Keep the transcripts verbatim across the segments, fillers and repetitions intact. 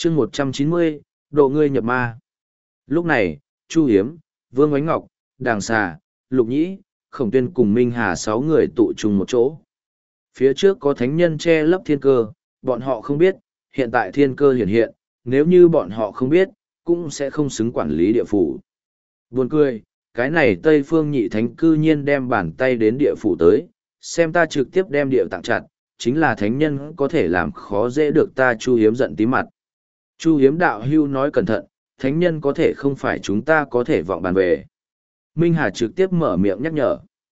chương một trăm chín mươi, độ ngươi nhập ma. Lúc này, Chu Hiếm, Vương Ánh Ngọc, Đàng Xà, Lục Nhĩ, Khổng Tuyên cùng Minh Hà sáu người tụ chung một chỗ. Phía trước có thánh nhân che lấp thiên cơ, bọn họ không biết, hiện tại thiên cơ hiện hiện, nếu như bọn họ không biết, cũng sẽ không xứng quản lý địa phủ. Buồn cười, cái này Tây Phương Nhị Thánh cư nhiên đem bàn tay đến địa phủ tới, xem ta trực tiếp đem địa tặng chặt, chính là thánh nhân có thể làm khó dễ được ta. Chu Hiếm giận tí mặt. Chu Hiếm đạo hưu nói cẩn thận, thánh nhân có thể không phải chúng ta có thể vọng bàn về. Minh Hà trực tiếp mở miệng nhắc nhở.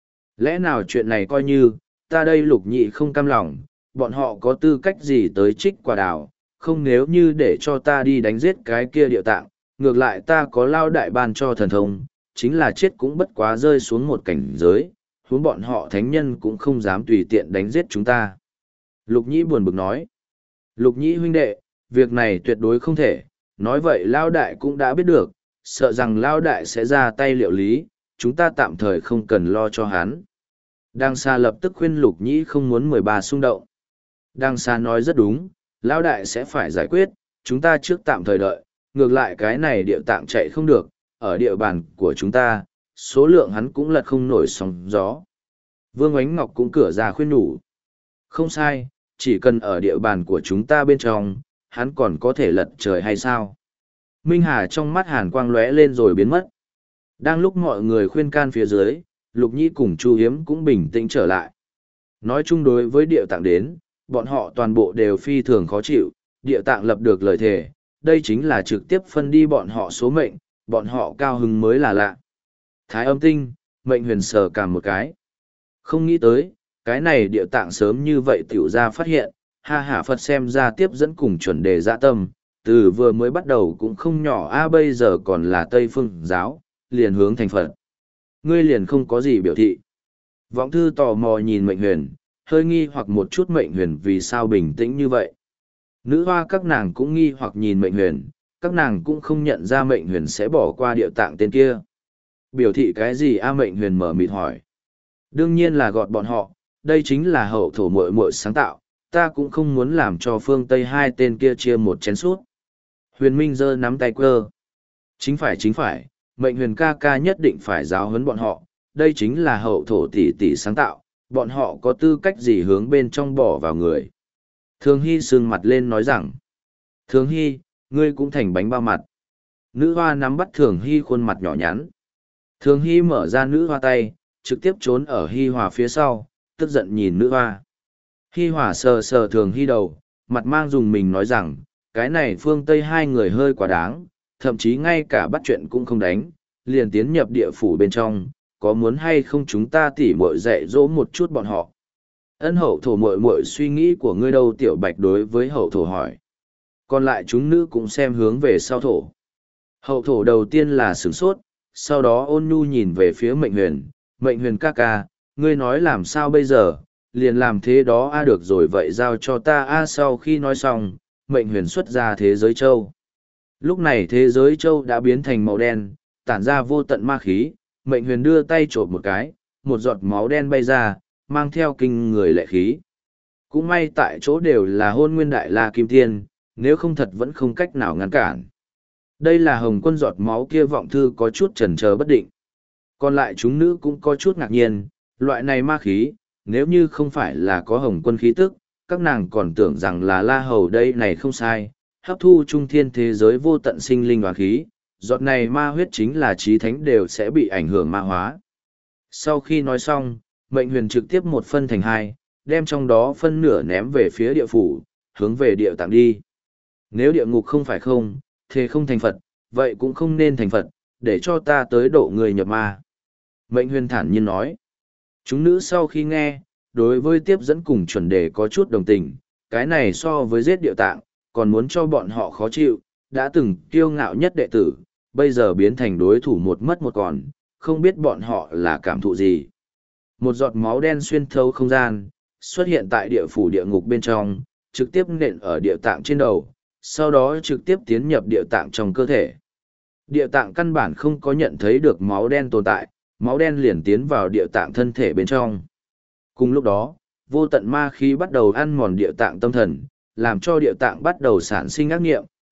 Lẽ nào chuyện này coi như, ta đây Lục Nhị không cam lòng, bọn họ có tư cách gì tới trích quả đào, không nếu như để cho ta đi đánh giết cái kia địa tạng, ngược lại ta có lao đại ban cho thần thông, chính là chết cũng bất quá rơi xuống một cảnh giới, huống bọn họ thánh nhân cũng không dám tùy tiện đánh giết chúng ta. Lục Nhĩ buồn bực nói. Lục Nhĩ huynh đệ, việc này tuyệt đối không thể, nói vậy lao đại cũng đã biết được, sợ rằng lao đại sẽ ra tay liệu lý, chúng ta tạm thời không cần lo cho hắn. Đăng Sa lập tức khuyên Lục Nhĩ không muốn mười ba xung động. Đăng Sa nói rất đúng, lao đại sẽ phải giải quyết, chúng ta trước tạm thời đợi, ngược lại cái này địa tạng chạy không được, ở địa bàn của chúng ta, số lượng hắn cũng lật không nổi sóng gió. Vương Ánh Ngọc cũng cửa ra khuyên nhủ. Không sai, chỉ cần ở địa bàn của chúng ta bên trong, hắn còn có thể lật trời hay sao? Minh Hà trong mắt hàn quang lóe lên rồi biến mất. Đang lúc mọi người khuyên can phía dưới, Lục Nhĩ cùng Chu Hiếm cũng bình tĩnh trở lại. Nói chung đối với địa tạng đến, bọn họ toàn bộ đều phi thường khó chịu, địa tạng lập được lời thề, đây chính là trực tiếp phân đi bọn họ số mệnh, bọn họ cao hứng mới là lạ. Thái Âm Tinh, Mệnh Huyền sờ cảm một cái. Không nghĩ tới, cái này địa tạng sớm như vậy tiểu ra phát hiện, ha hả Phật xem ra tiếp dẫn cùng chuẩn đề dạ tâm, từ vừa mới bắt đầu cũng không nhỏ a bây giờ còn là Tây Phương giáo, liền hướng thành Phật. Ngươi liền không có gì biểu thị. Vọng thư tò mò nhìn Mệnh Huyền, hơi nghi hoặc một chút Mệnh Huyền vì sao bình tĩnh như vậy. Nữ hoa các nàng cũng nghi hoặc nhìn Mệnh Huyền, các nàng cũng không nhận ra Mệnh Huyền sẽ bỏ qua địa tạng tên kia. Biểu thị cái gì a Mệnh Huyền mở mịt hỏi. Đương nhiên là gọt bọn họ, đây chính là hậu thổ muội muội sáng tạo, ta cũng không muốn làm cho phương Tây hai tên kia chia một chén sút. Huyền Minh giơ nắm tay quơ. Chính phải chính phải, Mệnh Huyền ca ca nhất định phải giáo huấn bọn họ, đây chính là hậu thổ tỷ tỷ sáng tạo, bọn họ có tư cách gì hướng bên trong bỏ vào người. Thường Hy sương mặt lên nói rằng, Thường Hy, ngươi cũng thành bánh bao mặt. Nữ hoa nắm bắt Thường Hy khuôn mặt nhỏ nhắn. Thường Hy mở ra nữ hoa tay, trực tiếp trốn ở Hy Hòa phía sau, tức giận nhìn nữ hoa. Hy Hòa sờ sờ Thường Hy đầu, mặt mang dùng mình nói rằng, cái này phương Tây hai người hơi quá đáng, thậm chí ngay cả bắt chuyện cũng không đánh, liền tiến nhập địa phủ bên trong, có muốn hay không chúng ta tỉ muội dạy dỗ một chút bọn họ. Ân hậu thổ muội muội suy nghĩ của ngươi đâu tiểu bạch đối với hậu thổ hỏi. Còn lại chúng nữ cũng xem hướng về sau thổ. Hậu thổ đầu tiên là sửng sốt, sau đó ôn nhu nhìn về phía Mệnh Huyền, Mệnh Huyền ca ca, ngươi nói làm sao bây giờ, liền làm thế đó a được rồi vậy giao cho ta a sau khi nói xong, Mệnh Huyền xuất ra thế giới châu. Lúc này thế giới châu đã biến thành màu đen, tản ra vô tận ma khí, Mệnh Huyền đưa tay trộm một cái, một giọt máu đen bay ra, mang theo kinh người lệ khí. Cũng may tại chỗ đều là Hôn Nguyên Đại La Kim Tiên, nếu không thật vẫn không cách nào ngăn cản. Đây là Hồng Quân giọt máu kia Vọng thư có chút chần chờ bất định. Còn lại chúng nữ cũng có chút ngạc nhiên, loại này ma khí, nếu như không phải là có Hồng Quân khí tức, các nàng còn tưởng rằng là La Hầu đây này không sai, hấp thu trung thiên thế giới vô tận sinh linh và khí, giọt này ma huyết chính là chí thánh đều sẽ bị ảnh hưởng ma hóa. Sau khi nói xong, Mệnh Huyền trực tiếp một phân thành hai, đem trong đó phân nửa ném về phía địa phủ, hướng về địa tạng đi. Nếu địa ngục không phải không, thế không thành Phật, vậy cũng không nên thành Phật, để cho ta tới độ người nhập ma. Mệnh Huyền thản nhiên nói. Chúng nữ sau khi nghe, đối với tiếp dẫn cùng chuẩn đề có chút đồng tình, cái này so với giết địa tạng, còn muốn cho bọn họ khó chịu, đã từng kiêu ngạo nhất đệ tử, bây giờ biến thành đối thủ một mất một còn, không biết bọn họ là cảm thụ gì. Một giọt máu đen xuyên thấu không gian, xuất hiện tại địa phủ địa ngục bên trong, trực tiếp nện ở địa tạng trên đầu, sau đó trực tiếp tiến nhập địa tạng trong cơ thể. Địa tạng căn bản không có nhận thấy được máu đen tồn tại, máu đen liền tiến vào địa tạng thân thể bên trong. Cùng lúc đó, vô tận ma khí bắt đầu ăn mòn địa tạng tâm thần, làm cho địa tạng bắt đầu sản sinh ác nghiệm,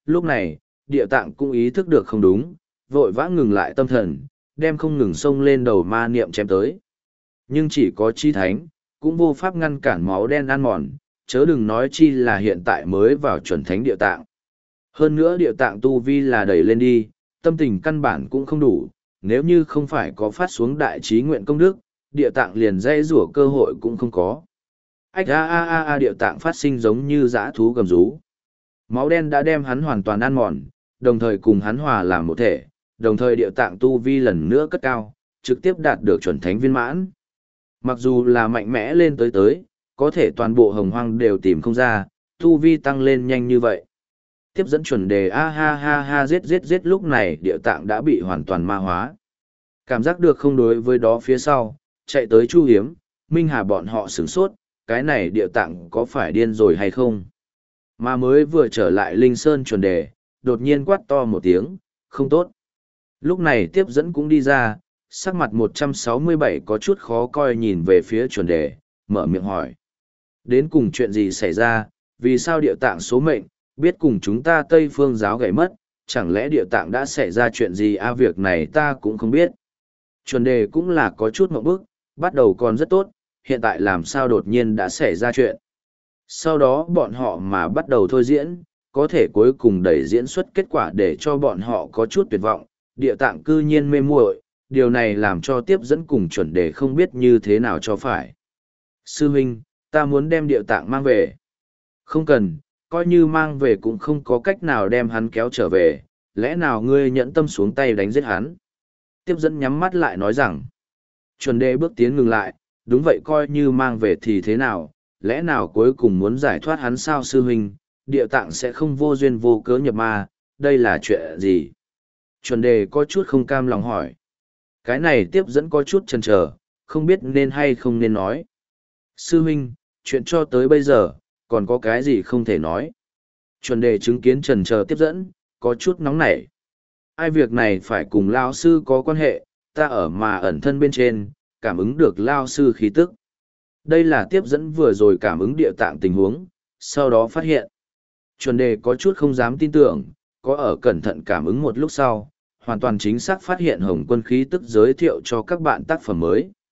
lúc này, địa tạng cũng ý thức được không đúng, vội vã ngừng lại tâm thần, đem không ngừng xông lên đầu ma niệm chém tới. Nhưng chỉ có chi thánh, cũng vô pháp ngăn cản máu đen ăn mòn, chớ đừng nói chi là hiện tại mới vào chuẩn thánh địa tạng. Hơn nữa địa tạng tu vi là đẩy lên đi, tâm tình căn bản cũng không đủ, nếu như không phải có phát xuống đại trí nguyện công đức, địa tạng liền dây rủa cơ hội cũng không có. Ách a a a a địa tạng phát sinh giống như dã thú gầm rú. Máu đen đã đem hắn hoàn toàn ăn mòn, đồng thời cùng hắn hòa làm một thể, đồng thời địa tạng tu vi lần nữa cất cao, trực tiếp đạt được chuẩn thánh viên mãn. Mặc dù là mạnh mẽ lên tới tới, có thể toàn bộ hồng hoang đều tìm không ra, tu vi tăng lên nhanh như vậy. Tiếp dẫn chuẩn đề a ha ha ha giết giết giết lúc này địa tạng đã bị hoàn toàn ma hóa. Cảm giác được không đối với đó phía sau, chạy tới Chu Hiếm, Minh Hà bọn họ sửng sốt, cái này địa tạng có phải điên rồi hay không? Mà mới vừa trở lại Linh Sơn chuẩn đề, đột nhiên quát to một tiếng, không tốt. Lúc này tiếp dẫn cũng đi ra, sắc mặt một trăm sáu mươi bảy có chút khó coi nhìn về phía chuẩn đề, mở miệng hỏi. Đến cùng chuyện gì xảy ra, vì sao địa tạng số mệnh, biết cùng chúng ta Tây Phương giáo gãy mất, chẳng lẽ địa tạng đã xảy ra chuyện gì a à, việc này ta cũng không biết. Chuẩn đề cũng là có chút ngượng bức, bắt đầu còn rất tốt, hiện tại làm sao đột nhiên đã xảy ra chuyện. Sau đó bọn họ mà bắt đầu thôi diễn, có thể cuối cùng đẩy diễn xuất kết quả để cho bọn họ có chút tuyệt vọng, địa tạng cư nhiên mê muội, điều này làm cho tiếp dẫn cùng chuẩn đề không biết như thế nào cho phải. Sư huynh, ta muốn đem địa tạng mang về. Không cần, coi như mang về cũng không có cách nào đem hắn kéo trở về, lẽ nào ngươi nhẫn tâm xuống tay đánh giết hắn. Tiếp dẫn nhắm mắt lại nói rằng, chuẩn đề bước tiến ngừng lại, đúng vậy coi như mang về thì thế nào, lẽ nào cuối cùng muốn giải thoát hắn sao sư huynh, địa tạng sẽ không vô duyên vô cớ nhập ma, đây là chuyện gì? Chuẩn đề có chút không cam lòng hỏi. Cái này tiếp dẫn có chút chần chờ, không biết nên hay không nên nói. Sư huynh, chuyện cho tới bây giờ, còn có cái gì không thể nói. Chuẩn đề chứng kiến chần chờ tiếp dẫn, có chút nóng nảy. Ai việc này phải cùng Lao sư có quan hệ, ta ở mà ẩn thân bên trên, cảm ứng được Lao sư khí tức. Đây là tiếp dẫn vừa rồi cảm ứng địa tạng tình huống, sau đó phát hiện. Chuẩn đề có chút không dám tin tưởng, có ở cẩn thận cảm ứng một lúc sau, hoàn toàn chính xác phát hiện Hồng Quân khí tức giới thiệu cho các bạn tác phẩm mới.